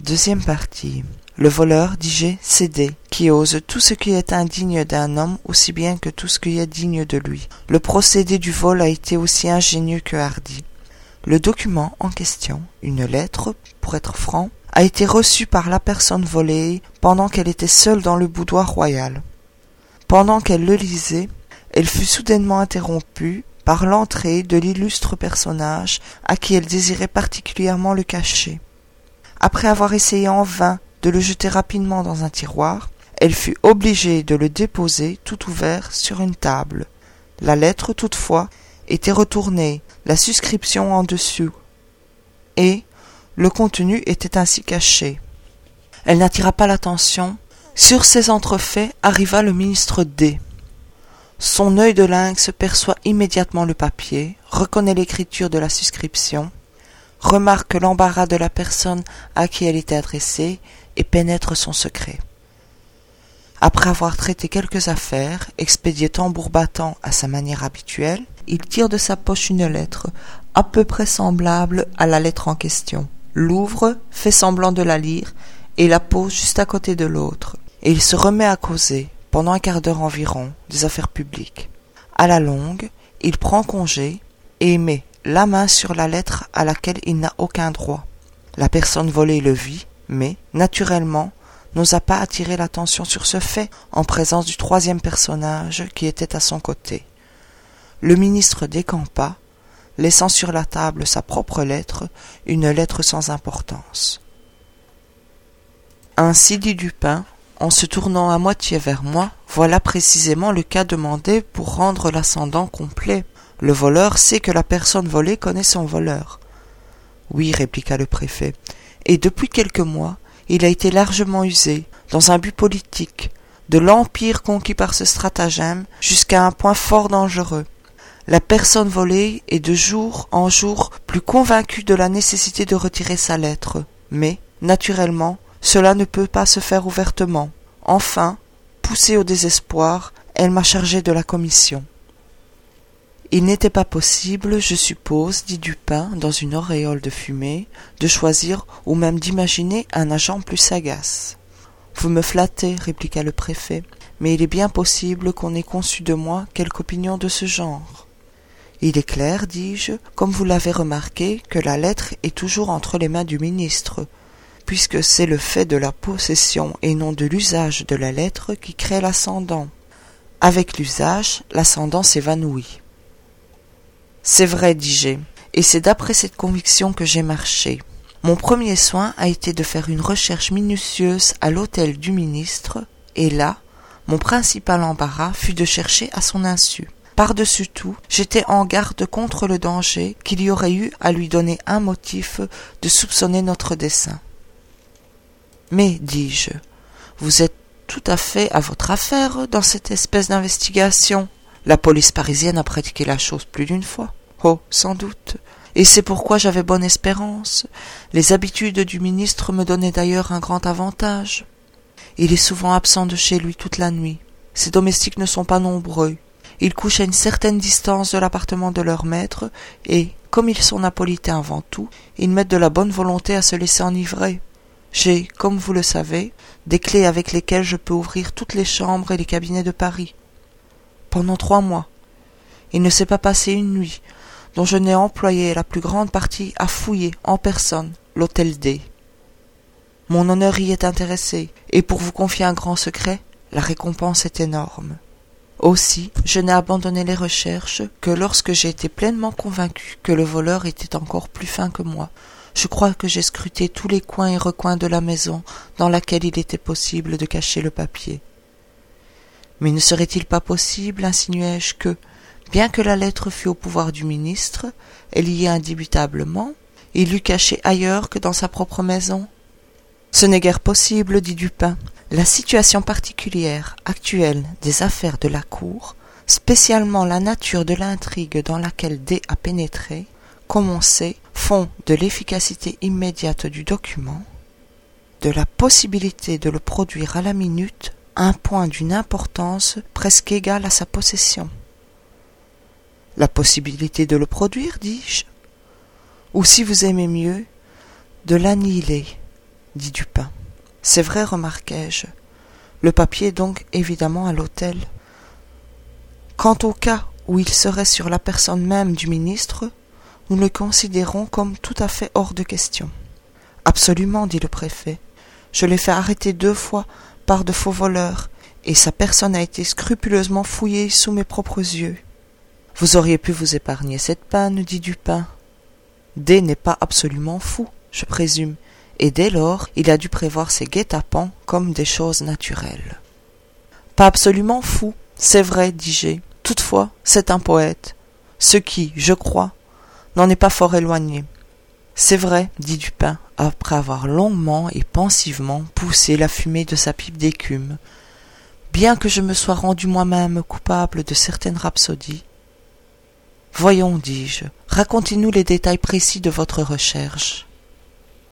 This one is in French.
Deuxième partie. Le voleur, dit-je, c'est D, qui ose tout ce qui est indigne d'un homme aussi bien que tout ce qui est digne de lui. Le procédé du vol a été aussi ingénieux que hardi. Le document en question, une lettre, pour être franc, a été reçu par la personne volée pendant qu'elle était seule dans le boudoir royal. Pendant qu'elle le lisait, elle fut soudainement interrompue par l'entrée de l'illustre personnage à qui elle désirait particulièrement le cacher. Après avoir essayé en vain de le jeter rapidement dans un tiroir, elle fut obligée de le déposer tout ouvert sur une table. La lettre, toutefois, était retournée, la suscription en dessous, et le contenu était ainsi caché. Elle n'attira pas l'attention. Sur ces entrefaits arriva le ministre D. Son œil de lynx perçoit immédiatement le papier, reconnaît l'écriture de la suscription, remarque l'embarras de la personne à qui elle était adressée et pénètre son secret. Après avoir traité quelques affaires, expédié tambour battant à sa manière habituelle, il tire de sa poche une lettre à peu près semblable à la lettre en question, l'ouvre, fait semblant de la lire et la pose juste à côté de l'autre, et il se remet à causer, pendant un quart d'heure environ, des affaires publiques. À la longue, il prend congé et met la main sur la lettre à laquelle il n'a aucun droit. La personne volée le vit, mais, naturellement, n'osa pas attirer l'attention sur ce fait en présence du troisième personnage qui était à son côté. Le ministre décampa, laissant sur la table sa propre lettre, une lettre sans importance. Ainsi dit Dupin, en se tournant à moitié vers moi, voilà précisément le cas demandé pour rendre l'ascendant complet. Le voleur sait que la personne volée connaît son voleur. Oui, répliqua le préfet, et depuis quelques mois, il a été largement usé, dans un but politique, de l'empire conquis par ce stratagème jusqu'à un point fort dangereux. La personne volée est de jour en jour plus convaincue de la nécessité de retirer sa lettre, mais, naturellement, cela ne peut pas se faire ouvertement. Enfin, poussée au désespoir, elle m'a chargé de la commission. Il n'était pas possible, je suppose, dit Dupin, dans une auréole de fumée, de choisir ou même d'imaginer un agent plus sagace. Vous me flattez, répliqua le préfet, mais il est bien possible qu'on ait conçu de moi quelque opinion de ce genre. Il est clair, dis-je, comme vous l'avez remarqué, que la lettre est toujours entre les mains du ministre, puisque c'est le fait de la possession et non de l'usage de la lettre qui crée l'ascendant. Avec l'usage, l'ascendant s'évanouit. C'est vrai, dis-je, et c'est d'après cette conviction que j'ai marché. Mon premier soin a été de faire une recherche minutieuse à l'hôtel du ministre, et là, mon principal embarras fut de chercher à son insu. Par-dessus tout, j'étais en garde contre le danger qu'il y aurait eu à lui donner un motif de soupçonner notre dessein. Mais, dis-je, vous êtes tout à fait à votre affaire dans cette espèce d'investigation. La police parisienne a pratiqué la chose plus d'une fois. Oh, sans doute. Et c'est pourquoi j'avais bonne espérance. Les habitudes du ministre me donnaient d'ailleurs un grand avantage. Il est souvent absent de chez lui toute la nuit. Ses domestiques ne sont pas nombreux. Ils couchent à une certaine distance de l'appartement de leur maître, et, comme ils sont napolitains avant tout, ils mettent de la bonne volonté à se laisser enivrer. J'ai, comme vous le savez, des clés avec lesquelles je peux ouvrir toutes les chambres et les cabinets de Paris. Pendant 3 mois, il ne s'est pas passé une nuit dont je n'ai employé la plus grande partie à fouiller en personne l'hôtel D. Mon honneur y est intéressé, et pour vous confier un grand secret, la récompense est énorme. Aussi, je n'ai abandonné les recherches que lorsque j'ai été pleinement convaincu que le voleur était encore plus fin que moi. Je crois que j'ai scruté tous les coins et recoins de la maison dans laquelle il était possible de cacher le papier. Mais ne serait-il pas possible, insinuai-je, que, bien que la lettre fût au pouvoir du ministre, elle y est indubitablement, il l'eût cachée ailleurs que dans sa propre maison? Ce n'est guère possible, dit Dupin. La situation particulière, actuelle des affaires de la cour, spécialement la nature de l'intrigue dans laquelle D a pénétré, comme on sait, font de l'efficacité immédiate du document, de la possibilité de le produire à la minute, un point d'une importance presque égale à sa possession. La possibilité de le produire, dis-je, ou si vous aimez mieux, de l'annihiler. dit Dupin. C'est vrai, remarquai-je. Le papier est donc évidemment à l'hôtel. Quant au cas où il serait sur la personne même du ministre, nous le considérons comme tout à fait hors de question. Absolument, dit le préfet. Je l'ai fait arrêter 2 fois par de faux voleurs, et sa personne a été scrupuleusement fouillée sous mes propres yeux. Vous auriez pu vous épargner cette peine, dit Dupin. D n'est pas absolument fou, je présume, et dès lors il a dû prévoir ces guet-apens comme des choses naturelles. Pas absolument fou, c'est vrai, dis-je. Toutefois, c'est un poète, ce qui, je crois, n'en est pas fort éloigné. C'est vrai, dit Dupin, après avoir longuement et pensivement poussé la fumée de sa pipe d'écume. Bien que je me sois rendu moi-même coupable de certaines rhapsodies. Voyons, dis-je, racontez-nous les détails précis de votre recherche.